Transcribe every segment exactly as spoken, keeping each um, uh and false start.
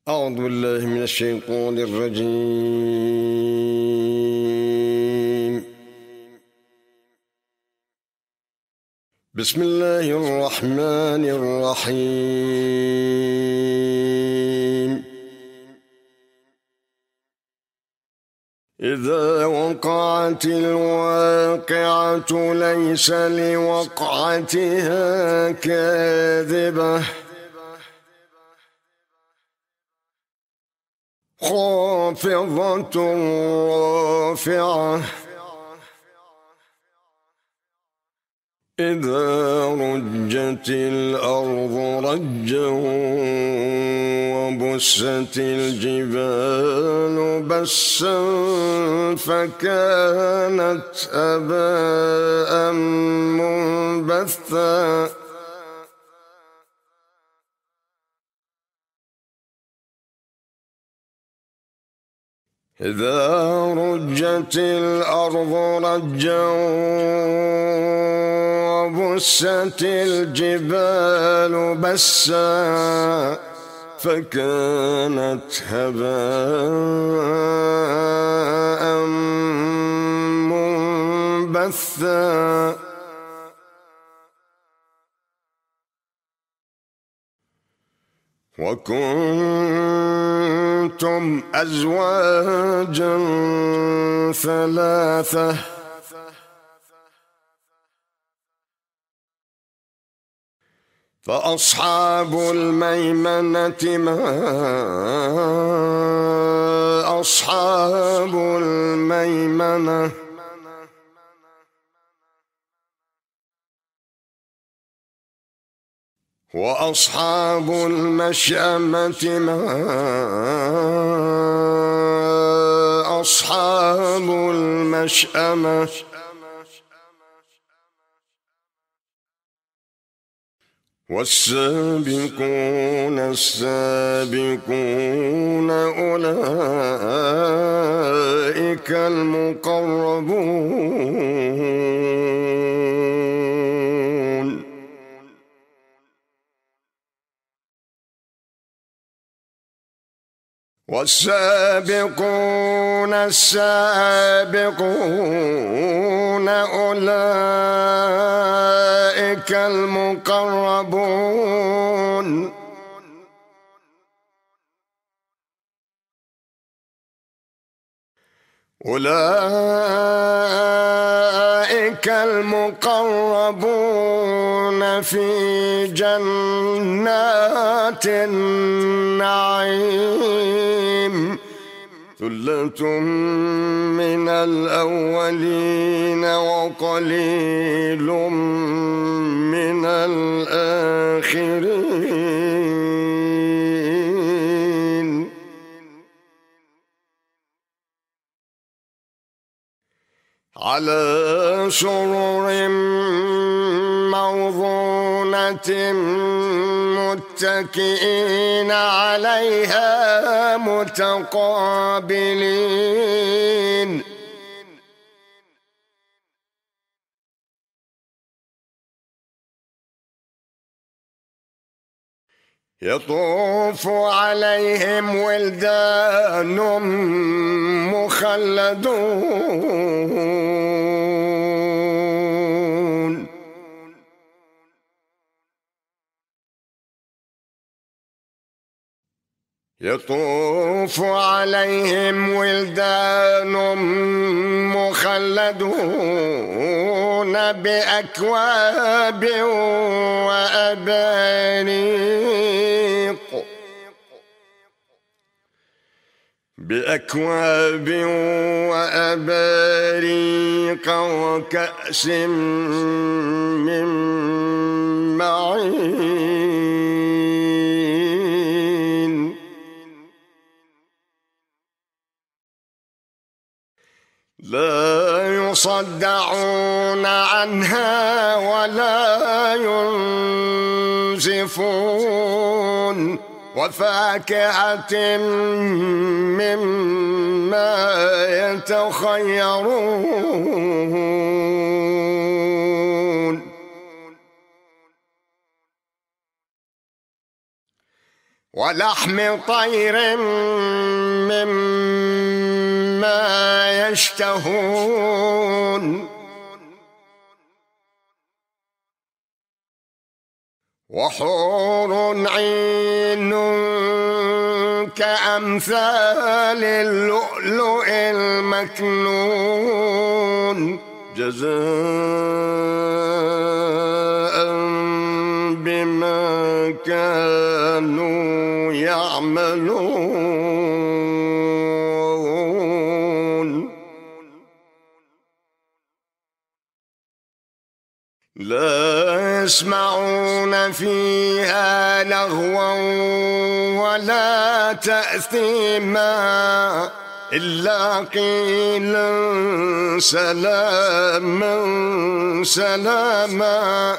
أعوذ بالله من الشيطان الرجيم. بسم الله الرحمن الرحيم. إذا وقعت الواقعة ليس لوقعتها كاذبة خافضة رافعة إذا رجت الأرض رجا وبست الجبال بسا فكانت هباء منبثا إذا رجت الأرض رجا وبست الجبال بسا فكانت هباء منبثا وكنتم أزواجا ثلاثة فأصحاب الميمنة ما أصحاب الميمنة وأصحاب المشأمة ما أصحاب المشأمة والسابقون السابقون أولئك المقربون والسابقون السابقون أولئك المقربون أولئك المقربون في جنات النعيم ثلة من الأولين وقليل من الآخرين على سرر موضونة متكئين عليها متقابلين يطوف عليهم ولدان مخلدون يطوف عليهم ولدان مخلدون بأكواب وأباريق بأكواب وأباريق وكأس من معين لا يصدعون عنها ولا ينزفون وفاكهة مما يتخيرون ولحم طير مما يشتهون وحور عين كأمثال اللؤلؤ المكنون جزاء بما كانوا يعملون لا يسمعون فيها لغوا ولا تأثيما إلا قيلا سلاما سلاما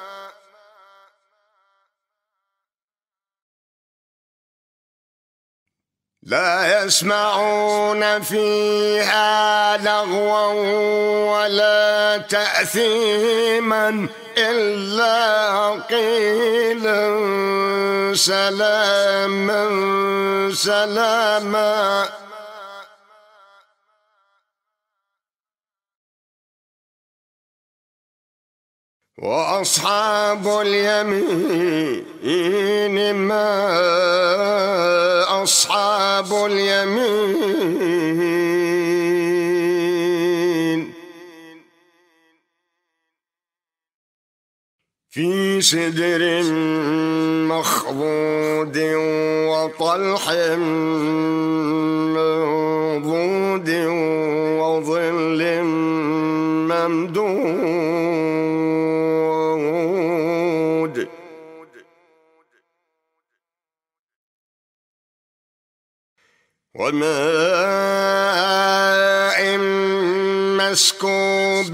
لا يسمعون فيها لغوا ولا تأثيما إلا قيلا سلاما سلاما وأصحاب اليمين ما أصحاب اليمين في سدر مخضود وطلح منضود وظل ممدود وماء مسكوب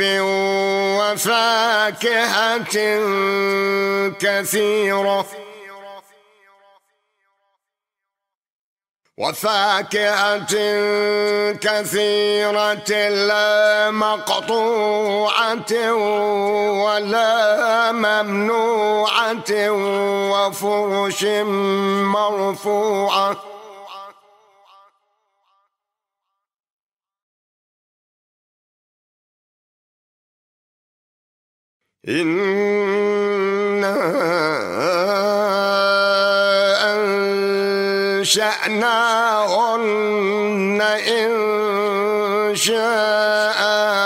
وفاكهة كثيرة وفاكهة كثيرة لا مقطوعة ولا ممنوعة وفرش مرفوعة إنا أنشأناهن إن شاء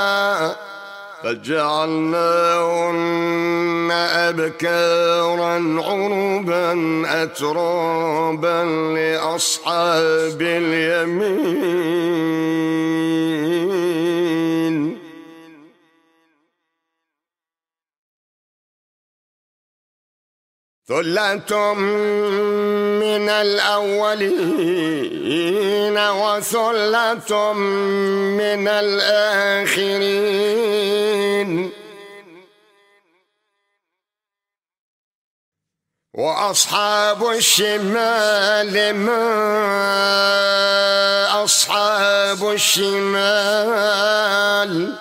فجعلناهن أبكارا عربا أترابا لأصحاب اليمين ثلة من الأولين وثلة من الآخرين وأصحاب الشمال ما أصحاب الشمال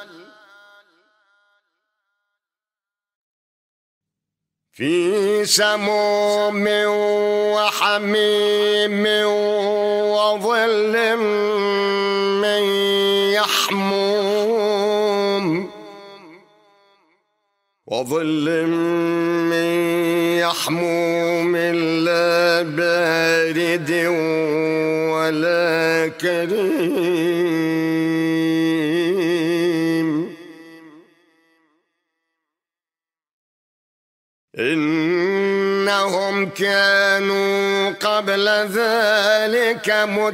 في سموم وحميم وظل من يحموم وظل من يحموم لا بارد ولا كريم إنهم كانوا قبل ذلك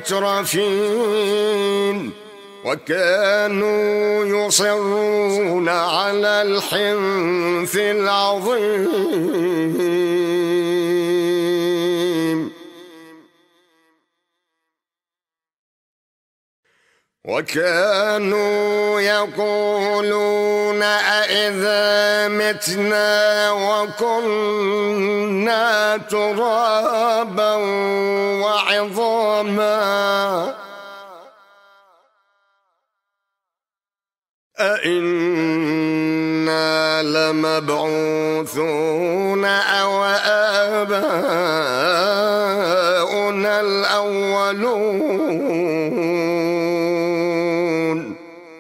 مترفين وكانوا يصرون على الحنث العظيم وكانوا يقولون أئذا متنا وكنا ترابا وعظاما أئنا لمبعوثون أو آباؤنا الأولون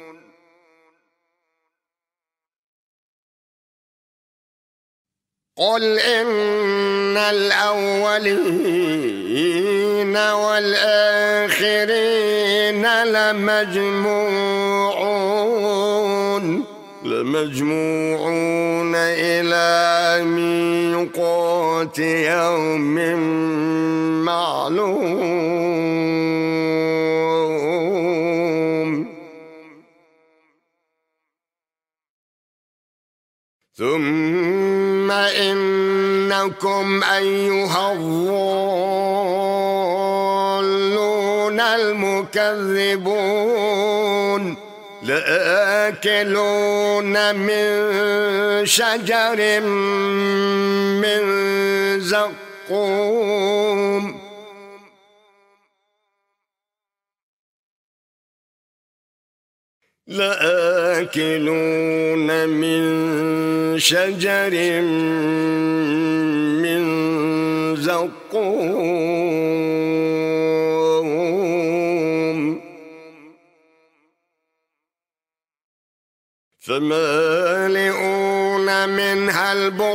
قل إن الأولين والآخرين لمجموعون لمجموعون إلى ميقات يوم معلوم ثم إنكم أيها الضالون المكذبون لآكلون من شجر من زقوم لآكلون من شجر من زقوم فمالئون منها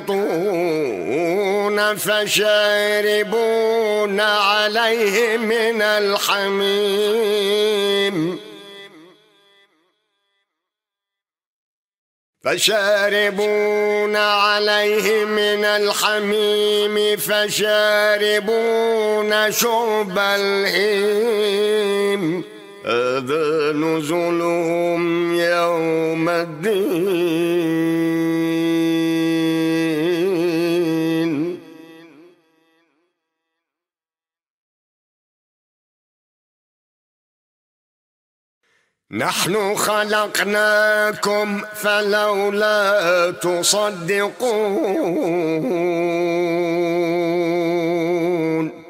البطون فشاربون عليه من الحميم فشاربون عليه من الحميم فشاربون شرب الهيم هذا نزلهم يوم الدين نحن خلقناكم فلولا تصدقون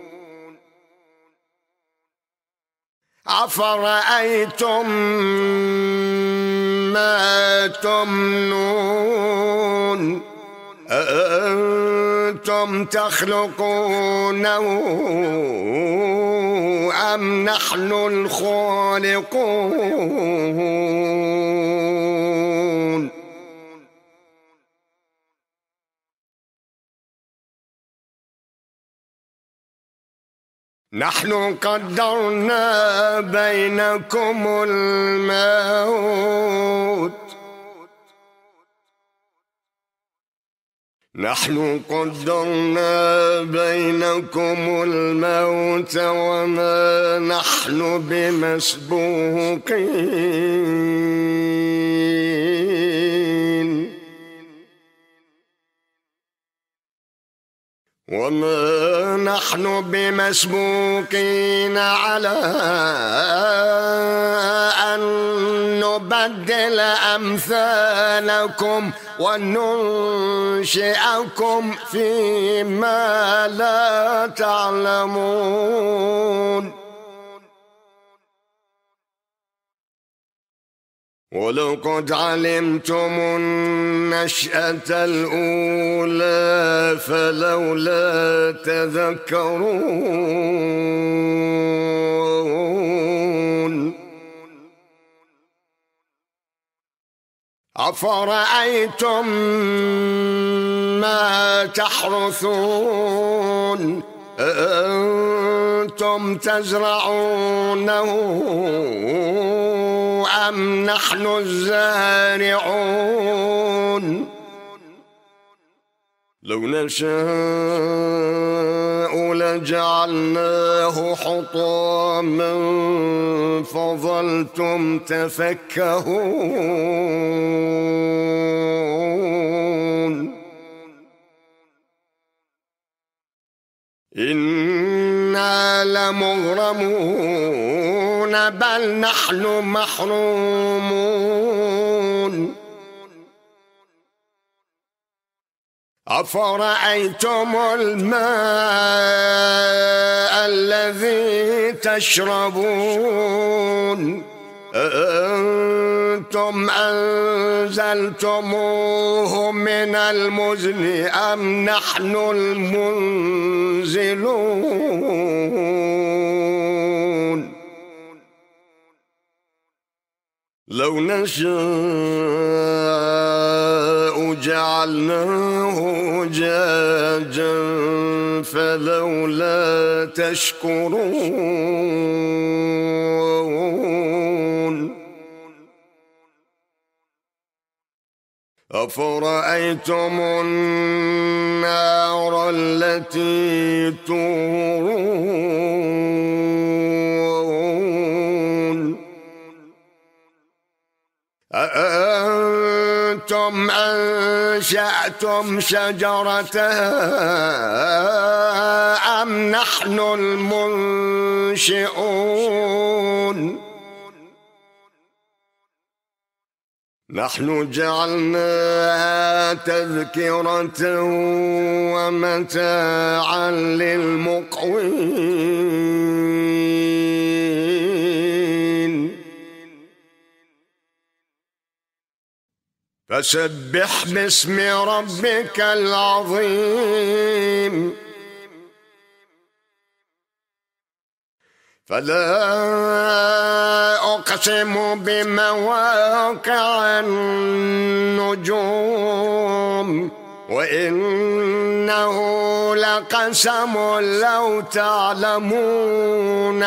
أفرأيتم ما تمنون أأنتم تخلقونه أم نحن الخالقون نحن قدرنا بينكم الموت نحن قدرنا بينكم الموت وما نحن بمسبوقين وما نحن بمسبوقين على أن نبدل أمثالكم وننشئكم فيما لا تعلمون ولقد علمتم النشأة الأولى فلولا تذكرون أفرأيتم ما تحرثون أأنتم تزرعونه أم نحن الزارعون لو نشاء لجعلناه حطاما فظلتم تفكهون إنا لمغرمون بل نحن محرومون أفرأيتم الماء الذي تشربون أأنتم أنزلتموه من المزن أم نحن المنزلون ولو نشاء جعلناه أجاجا فلولا تشكرون أفرأيتم النار التي تورون أأنتم أنشأتم شجرتها أم نحن المنشئون نحن جعلناها تذكرة ومتاعا للمقوين فسبح باسم ربك العظيم فلا أقسم بمواقع النجوم وإنه لقسم لو تعلمون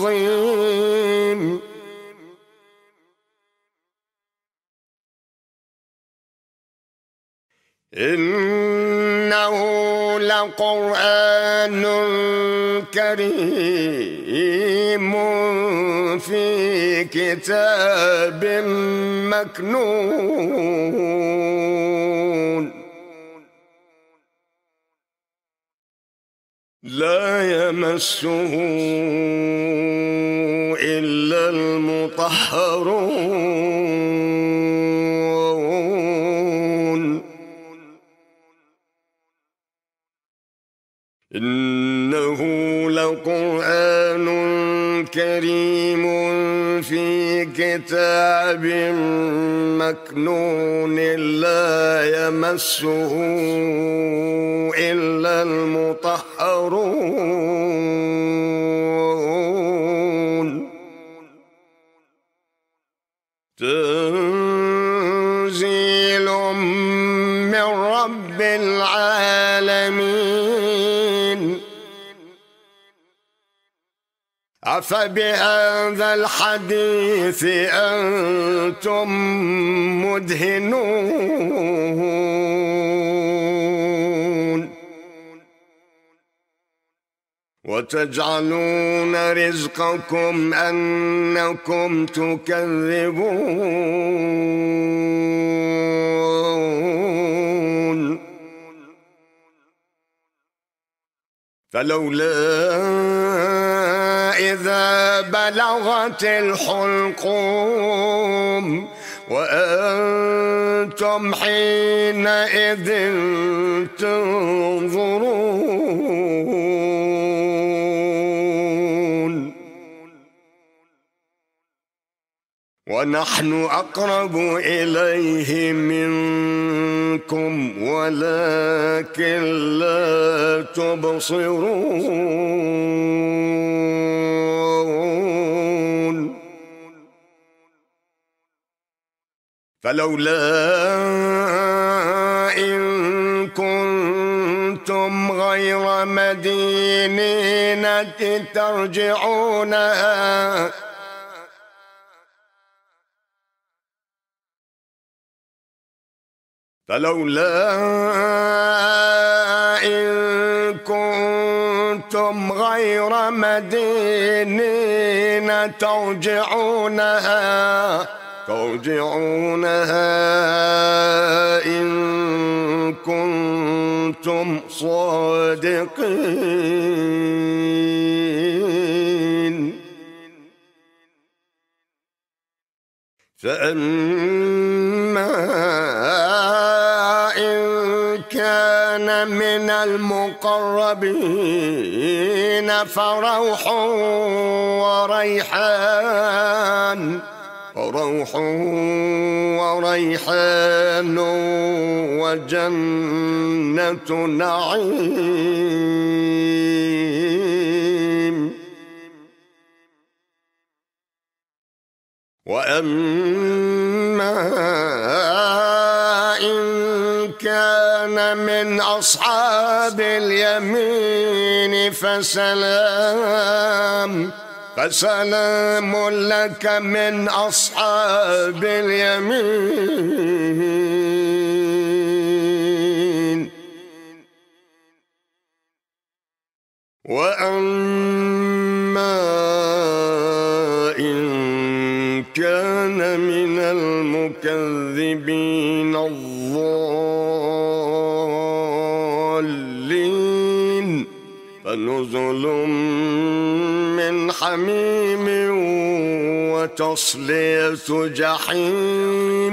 عظيم إنه لقرآن كريم في كتاب مكنون لا يمسه إلا المطهرون إنه لقرآن كريم في كتاب مكنون لا يمسه إلا المطهرون تنزيل من رب العالمين أفبهذا الحديث أنتم مدهنون وتجعلون رزقكم أنكم تكذبون فلولا إذا بلغت الحلقوم وأنتم حينئذ تنظرون ونحن أقرب إليه منكم ولكن لا تبصرون فلولا إن كنتم غير مدينين ترجعونها فلولا إن كنتم غير مدينين ترجعونها ترجعونها إن كنتم صادقين فأما إن كان من المقربين فروح وريحان فروح وريحان وجنة نعيم وأما من أصحاب اليمين فسلام فسلام لك من أصحاب اليمين. وأما إن كان من المكذبين الضالين فنزل من حميم وتصلية جحيم.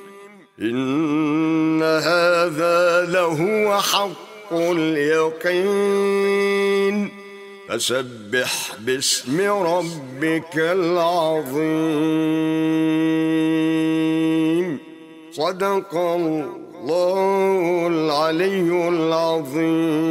إن هذا لهو حق اليقين. فسبح باسم ربك العظيم. صدق الله العلي العظيم.